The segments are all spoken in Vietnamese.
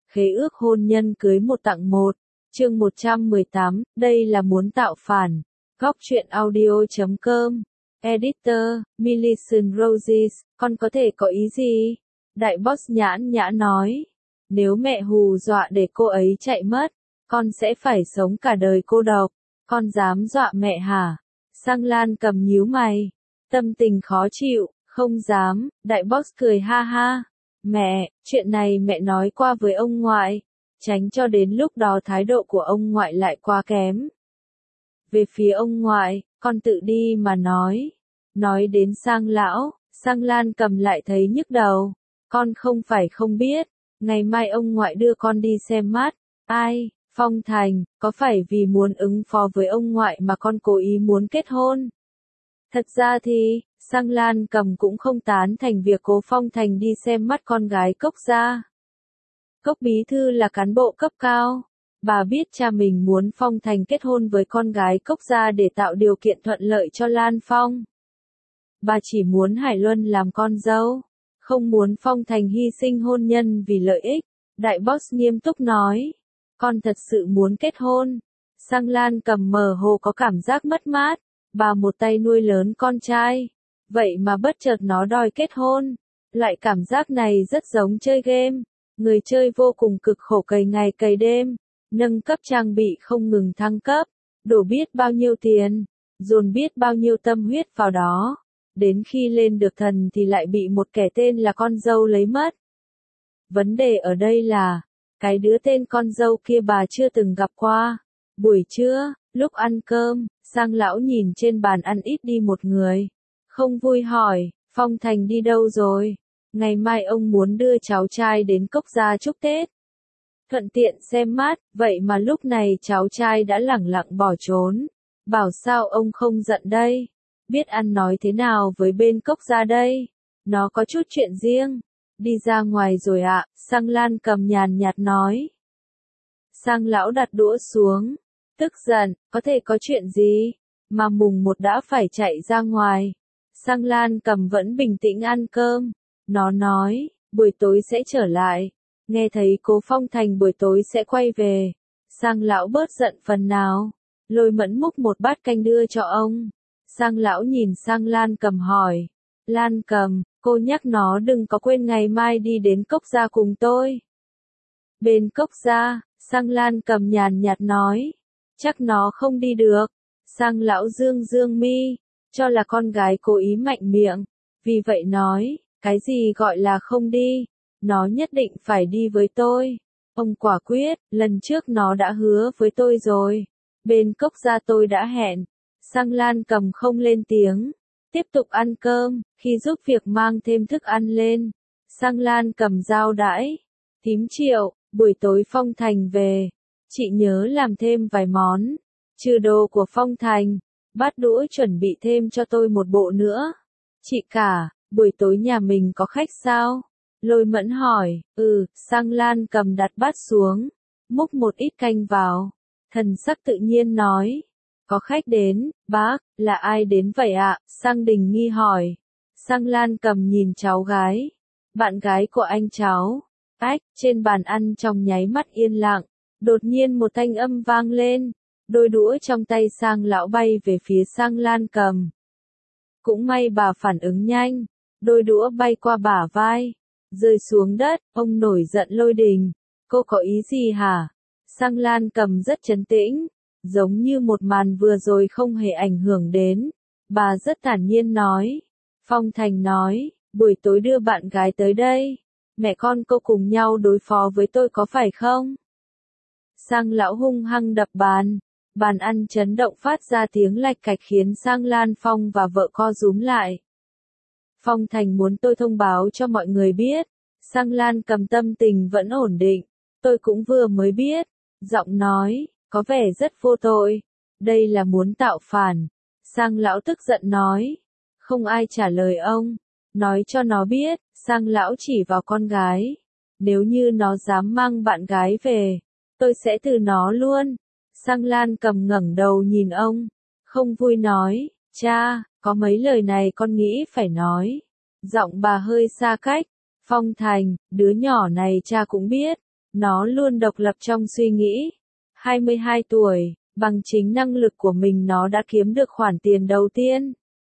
Khế ước hôn nhân cưới một tặng một. Chương 118, đây là muốn tạo phản. Góc truyện audio.com. Editor, Millicent Roses, con có thể có ý gì? Đại boss nhãn nhã nói. Nếu mẹ hù dọa để cô ấy chạy mất, con sẽ phải sống cả đời cô độc. Con dám dọa mẹ hả? Sang Lan cầm nhíu mày. Tâm tình khó chịu, không dám, đại boss cười ha ha. Mẹ, chuyện này mẹ nói qua với ông ngoại. Tránh cho đến lúc đó thái độ của ông ngoại lại quá kém. Về phía ông ngoại, con tự đi mà nói. Nói đến Sang lão, Sang Lan cầm lại thấy nhức đầu. Con không phải không biết, ngày mai ông ngoại đưa con đi xem mắt. Ai, Phong Thành, có phải vì muốn ứng phó với ông ngoại mà con cố ý muốn kết hôn? Thật ra thì, Sang Lan cầm cũng không tán thành việc cố Phong Thành đi xem mắt con gái Cốc gia. Cốc bí thư là cán bộ cấp cao. Bà biết cha mình muốn Phong Thành kết hôn với con gái Cốc gia để tạo điều kiện thuận lợi cho Lan Phong. Bà chỉ muốn Hải Luân làm con dâu, không muốn Phong Thành hy sinh hôn nhân vì lợi ích. Đại boss nghiêm túc nói, con thật sự muốn kết hôn. Sang Lan cầm mờ hồ có cảm giác mất mát, bà một tay nuôi lớn con trai, vậy mà bất chợt nó đòi kết hôn. Loại cảm giác này rất giống chơi game, người chơi vô cùng cực khổ cày ngày cày đêm, nâng cấp trang bị không ngừng thăng cấp, đổ biết bao nhiêu tiền, dồn biết bao nhiêu tâm huyết vào đó. Đến khi lên được thần thì lại bị một kẻ tên là con dâu lấy mất. Vấn đề ở đây là, cái đứa tên con dâu kia bà chưa từng gặp qua. Buổi trưa, lúc ăn cơm, Sang lão nhìn trên bàn ăn ít đi một người. Không vui hỏi, Phong Thành đi đâu rồi? Ngày mai ông muốn đưa cháu trai đến Cốc gia chúc Tết. Thuận tiện xem mắt, vậy mà lúc này cháu trai đã lẳng lặng bỏ trốn. Bảo sao ông không giận đây? Biết ăn nói thế nào với bên Cốc gia đây? Nó có chút chuyện riêng. Đi ra ngoài rồi ạ, Sang Lan cầm nhàn nhạt nói. Sang lão đặt đũa xuống. Tức giận, có thể có chuyện gì? Mà mùng 1 đã phải chạy ra ngoài. Sang Lan cầm vẫn bình tĩnh ăn cơm. Nó nói, buổi tối sẽ trở lại. Nghe thấy cố Phong Thành buổi tối sẽ quay về. Sang lão bớt giận phần nào. Lôi Mẫn múc một bát canh đưa cho ông. Sang lão nhìn Sang Lan cầm hỏi. Lan cầm, cô nhắc nó đừng có quên ngày mai đi đến Cốc gia cùng tôi. Bên Cốc gia, Sang Lan cầm nhàn nhạt nói. Chắc nó không đi được. Sang lão dương dương mi, cho là con gái cố ý mạnh miệng. Vì vậy nói, cái gì gọi là không đi? Nó nhất định phải đi với tôi. Ông quả quyết, lần trước nó đã hứa với tôi rồi. Bên Cốc gia tôi đã hẹn. Sang Lan cầm không lên tiếng. Tiếp tục ăn cơm, khi giúp việc mang thêm thức ăn lên. Sang Lan cầm dao đãi. Thím Triệu, buổi tối Phong Thành về. Chị nhớ làm thêm vài món. Trừ đồ của Phong Thành, bát đũa chuẩn bị thêm cho tôi một bộ nữa. Chị cả, buổi tối nhà mình có khách sao? Lôi Mẫn hỏi, Sang Lan cầm đặt bát xuống, múc một ít canh vào. Thần sắc tự nhiên nói, có khách đến, bác, là ai đến vậy ạ? Sang Đình nghi hỏi. Sang Lan cầm nhìn cháu gái, bạn gái của anh cháu. Trên bàn ăn trong nháy mắt yên lặng, đột nhiên một thanh âm vang lên. Đôi đũa trong tay Sang lão bay về phía Sang Lan cầm. Cũng may bà phản ứng nhanh, đôi đũa bay qua bả vai, rơi xuống đất. Ông nổi giận Lôi Đình, cô có ý gì hả? Sang Lan cầm rất trấn tĩnh, giống như một màn vừa rồi không hề ảnh hưởng đến. Bà rất thản nhiên nói. Phong Thành nói, buổi tối đưa bạn gái tới đây. Mẹ con cô cùng nhau đối phó với tôi có phải không? Sang lão hung hăng đập bàn. Bàn ăn chấn động phát ra tiếng lạch cạch khiến Sang Lan Phong và vợ co rúm lại. Phong Thành muốn tôi thông báo cho mọi người biết. Sang Lan cầm tâm tình vẫn ổn định. Tôi cũng vừa mới biết. Giọng nói, có vẻ rất vô tội. Đây là muốn tạo phản. Sang lão tức giận nói. Không ai trả lời ông. Nói cho nó biết, Sang lão chỉ vào con gái. Nếu như nó dám mang bạn gái về, tôi sẽ từ nó luôn. Sang Lan cầm ngẩng đầu nhìn ông, không vui nói, cha, có mấy lời này con nghĩ phải nói. Giọng bà hơi xa cách. Phong Thành, đứa nhỏ này cha cũng biết, Nó luôn độc lập trong suy nghĩ. 22 tuổi, bằng chính năng lực của mình nó đã kiếm được khoản tiền đầu tiên.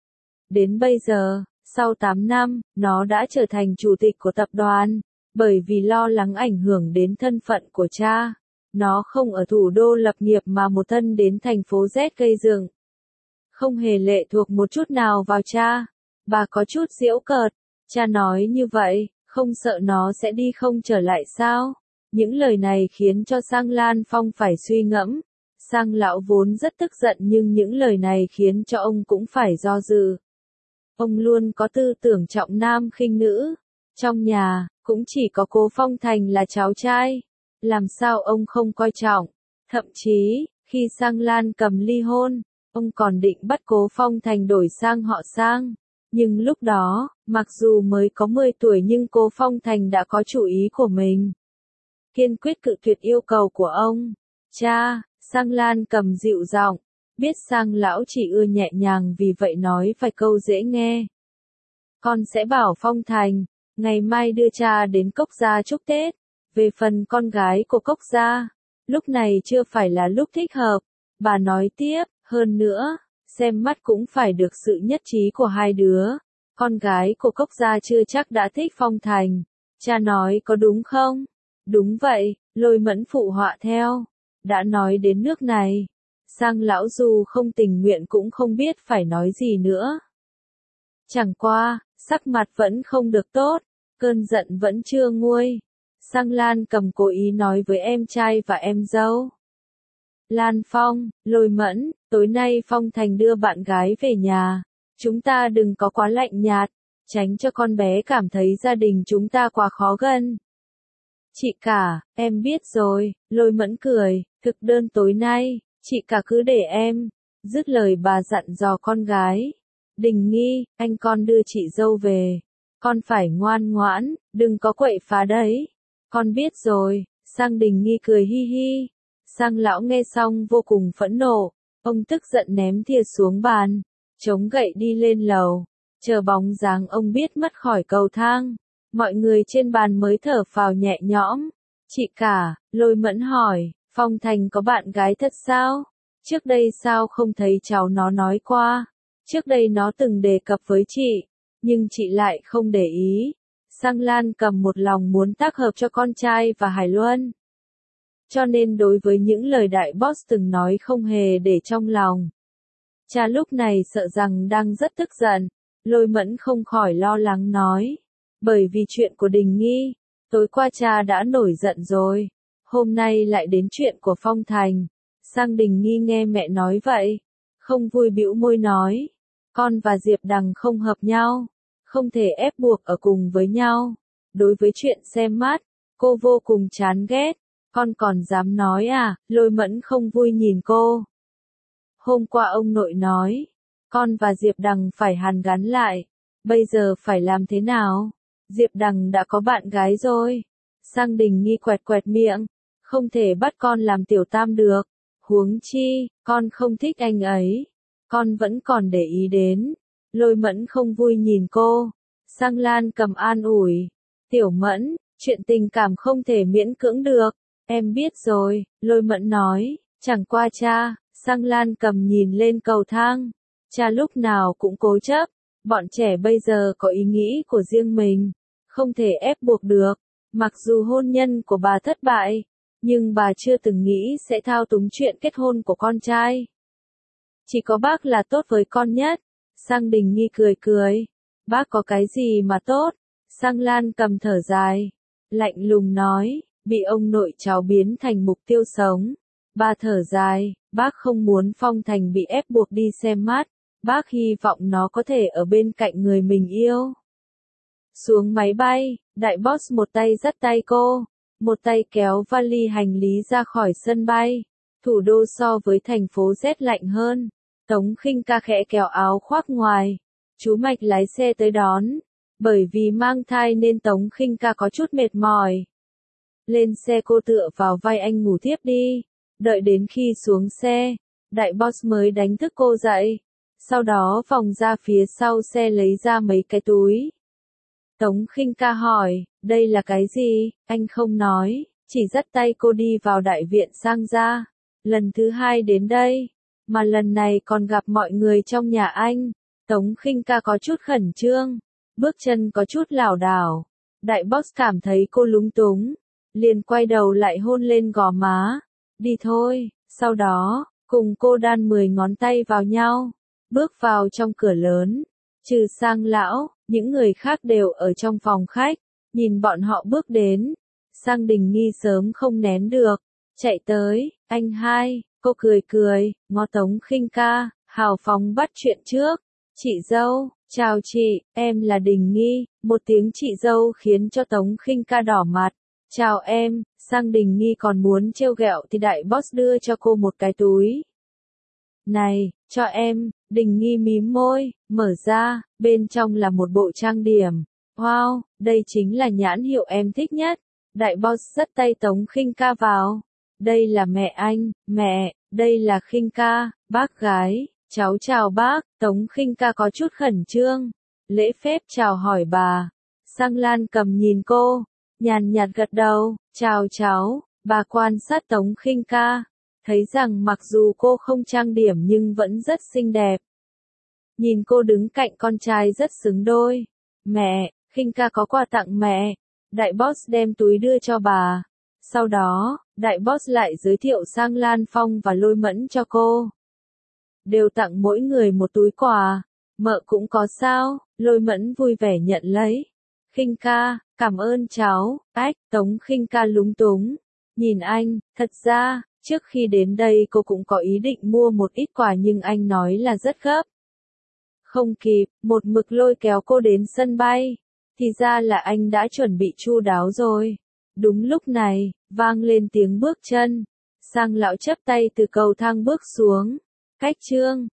Đến bây giờ, sau 8 năm, nó đã trở thành chủ tịch của tập đoàn. Bởi vì lo lắng ảnh hưởng đến thân phận của cha, nó không ở thủ đô lập nghiệp mà một thân đến thành phố Z gây dựng. Không hề lệ thuộc một chút nào vào cha. Bà có chút giễu cợt. Cha nói như vậy, không sợ nó sẽ đi không trở lại sao? Những lời này khiến cho Sang Lan Phong phải suy ngẫm. Sang lão vốn rất tức giận nhưng những lời này khiến cho ông cũng phải do dự. Ông luôn có tư tưởng trọng nam khinh nữ. Trong nhà, cũng chỉ có Cố Phong Thành là cháu trai. Làm sao ông không coi trọng? Thậm chí, khi Sang Lan Cầm ly hôn, ông còn định bắt Cố Phong Thành đổi sang họ Sang. Nhưng lúc đó, mặc dù mới có 10 tuổi nhưng Cố Phong Thành đã có chủ ý của mình. Kiên quyết cự tuyệt yêu cầu của ông. Cha, Sang Lan Cầm dịu giọng, biết Sang lão chỉ ưa nhẹ nhàng vì vậy nói vài câu dễ nghe. Con sẽ bảo Phong Thành, ngày mai đưa cha đến Cốc Gia chúc Tết. Về phần con gái của Cốc Gia, lúc này chưa phải là lúc thích hợp. Bà nói tiếp, hơn nữa, xem mắt cũng phải được sự nhất trí của hai đứa. Con gái của Cốc Gia chưa chắc đã thích Phong Thành. Cha nói có đúng không? Đúng vậy, Lôi Mẫn phụ họa theo. Đã nói đến nước này, Sang lão dù không tình nguyện cũng không biết phải nói gì nữa. Chẳng qua, sắc mặt vẫn không được tốt, cơn giận vẫn chưa nguôi. Sang Lan Cầm cố ý nói với em trai và em dâu. Lan Phong, Lôi Mẫn, tối nay Phong Thành đưa bạn gái về nhà. Chúng ta đừng có quá lạnh nhạt, tránh cho con bé cảm thấy gia đình chúng ta quá khó gần. Chị cả, em biết rồi, Lôi Mẫn cười, thực đơn tối nay, chị cả cứ để em. Dứt lời bà dặn dò con gái. Đình Nghi, anh con đưa chị dâu về. Con phải ngoan ngoãn, đừng có quậy phá đấy. Con biết rồi, Sang Đình Nghi cười hi hi. Sang lão nghe xong vô cùng phẫn nộ. Ông tức giận ném thìa xuống bàn, chống gậy đi lên lầu. Chờ bóng dáng ông biết mất khỏi cầu thang. Mọi người trên bàn mới thở phào nhẹ nhõm. Chị cả, Lôi Mẫn hỏi, Phong Thành có bạn gái thật sao? Trước đây sao không thấy cháu nó nói qua? Trước đây nó từng đề cập với chị, nhưng chị lại không để ý. Sang Lan Cầm một lòng muốn tác hợp cho con trai và Hải Luân. Cho nên đối với những lời đại boss từng nói không hề để trong lòng. Cha lúc này sợ rằng đang rất tức giận. Lôi Mẫn không khỏi lo lắng nói. Bởi vì chuyện của Đình Nghi, tối qua cha đã nổi giận rồi. Hôm nay lại đến chuyện của Phong Thành. Sang Đình Nghi nghe mẹ nói vậy, không vui bĩu môi nói. Con và Diệp Đằng không hợp nhau, không thể ép buộc ở cùng với nhau. Đối với chuyện xem mắt, cô vô cùng chán ghét. Con còn dám nói à? Lôi Mẫn không vui nhìn cô. Hôm qua ông nội nói, con và Diệp Đằng phải hàn gắn lại. Bây giờ phải làm thế nào? Diệp Đằng đã có bạn gái rồi. Sang Đình Nghi quẹt quẹt miệng. Không thể bắt con làm tiểu tam được. Huống chi, con không thích anh ấy. Con vẫn còn để ý đến. Lôi Mẫn không vui nhìn cô. Sang Lan Cầm an ủi. Tiểu Mẫn, chuyện tình cảm không thể miễn cưỡng được. Em biết rồi, Lôi Mẫn nói. Chẳng qua cha. Sang Lan Cầm nhìn lên cầu thang. Cha lúc nào cũng cố chấp. Bọn trẻ bây giờ có ý nghĩ của riêng mình. Không thể ép buộc được. Mặc dù hôn nhân của bà thất bại, nhưng bà chưa từng nghĩ sẽ thao túng chuyện kết hôn của con trai. Chỉ có bác là tốt với con nhất. Sang Đình Nghi cười cười. Bác có cái gì mà tốt? Sang Lan Cầm thở dài. Lạnh lùng nói, bị ông nội cháu biến thành mục tiêu sống. Bà thở dài, bác không muốn Phong Thành bị ép buộc đi xem mắt. Bác hy vọng nó có thể ở bên cạnh người mình yêu. Xuống máy bay, đại boss một tay dắt tay cô, một tay kéo vali hành lý ra khỏi sân bay. Thủ đô so với thành phố rét lạnh hơn. Tống Khinh Ca khẽ kéo áo khoác ngoài. Chú Mạch lái xe tới đón. Bởi vì mang thai nên Tống Khinh Ca có chút mệt mỏi. Lên xe cô tựa vào vai anh ngủ thiếp đi. Đợi đến khi xuống xe, đại boss mới đánh thức cô dậy. Sau đó vòng ra phía sau xe lấy ra mấy cái túi. Tống Khinh Ca hỏi, đây là cái gì, anh không nói. chỉ dắt tay cô đi vào đại viện Sang gia. Lần thứ hai đến đây, mà lần này còn gặp mọi người trong nhà anh. Tống Khinh Ca có chút khẩn trương, bước chân có chút lảo đảo. Đại boss cảm thấy cô lúng túng, liền quay đầu lại hôn lên gò má. Đi thôi, sau đó, cùng cô đan 10 ngón tay vào nhau, bước vào trong cửa lớn. Trừ Sang lão, những người khác đều ở trong phòng khách, nhìn bọn họ bước đến. Sang Đình Nghi sớm không nén được, chạy tới, anh hai, cô cười cười, ngó Tống Khinh Ca, hào phóng bắt chuyện trước. Chị dâu, chào chị, em là Đình Nghi. Một tiếng chị dâu khiến cho Tống Khinh Ca đỏ mặt. Chào em. Sang Đình Nghi còn muốn trêu ghẹo thì đại boss đưa cho cô một cái túi. Này, cho em. Đình Nghi mím môi, mở ra, bên trong là một bộ trang điểm. Wow, đây chính là nhãn hiệu em thích nhất. Đại boss dắt tay Tống Khinh Ca vào. Đây là mẹ anh, mẹ, đây là Khinh Ca, bác gái. Cháu chào bác. Tống Khinh Ca có chút khẩn trương, lễ phép chào hỏi bà. Sang Lan Cầm nhìn cô, nhàn nhạt gật đầu, chào cháu. Bà quan sát Tống Khinh Ca, thấy rằng mặc dù cô không trang điểm nhưng vẫn rất xinh đẹp. Nhìn cô đứng cạnh con trai rất xứng đôi. Mẹ, Khinh Ca có quà tặng mẹ. Đại boss đem túi đưa cho bà. Sau đó, đại boss lại giới thiệu Sang Lan Phong và Lôi Mẫn cho cô. Đều tặng mỗi người một túi quà. Mợ cũng có sao? Lôi Mẫn vui vẻ nhận lấy. Khinh Ca, cảm ơn cháu. Ách, Tống Khinh Ca lúng túng. Nhìn anh, thật ra, trước khi đến đây cô cũng có ý định mua một ít quà nhưng anh nói là rất gấp. Không kịp, một mực lôi kéo cô đến sân bay. Thì ra là anh đã chuẩn bị chu đáo rồi. Đúng lúc này, vang lên tiếng bước chân. Sang lão chắp tay từ cầu thang bước xuống. Cách chương